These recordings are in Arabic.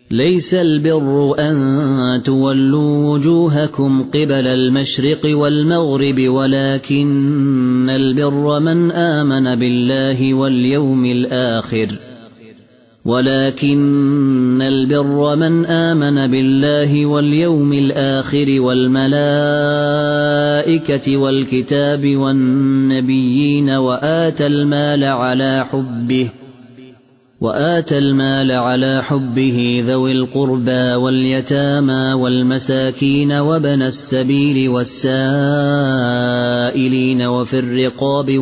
ليس البر أن تولوا وجوهكم قبل المشرق والمغرب ولكن البر من آمن بالله واليوم الآخر والملائكة والكتاب والنبيين وآتى المال على حبه ذوي القربى واليتامى والمساكين وابن السبيل والسائلين وفي الرقاب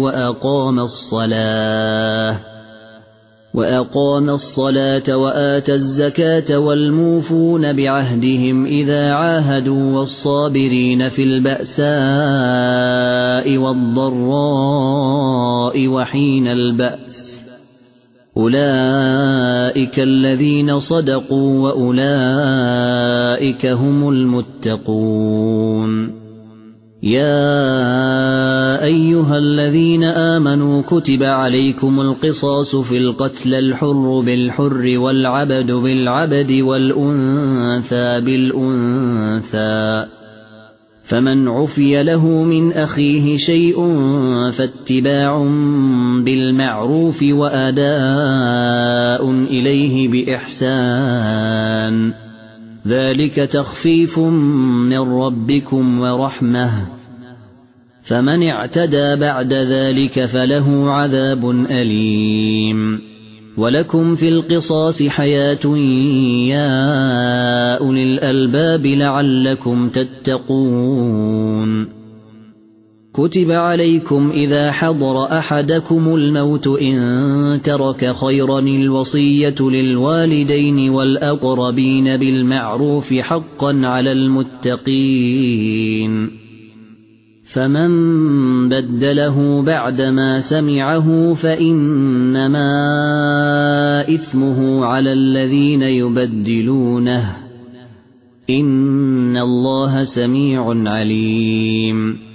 وأقام الصلاة وآتى الزكاة والموفون بعهدهم إذا عاهدوا والصابرين في البأساء والضراء وحين البأس أولئك الذين صدقوا وأولئك هم المتقون يا أيها الذين آمنوا كتب عليكم القصاص في القتل الحر بالحر والعبد بالعبد والأنثى بالأنثى فمن عفي له من أخيه شيء فاتباع بالمعروف وأداء إليه بإحسان ذلك تخفيف من ربكم ورحمة فمن اعتدى بعد ذلك فله عذاب أليم ولكم في القصاص حياة يا أولي الألباب لعلكم تتقون كتب عليكم إذا حضر أحدكم الموت إن ترك خيرا الوصية للوالدين والأقربين بالمعروف حقا على المتقين فمن بدله بعدما سمعه فإنما إثمه على الذين يبدلونه إن الله سميع عليم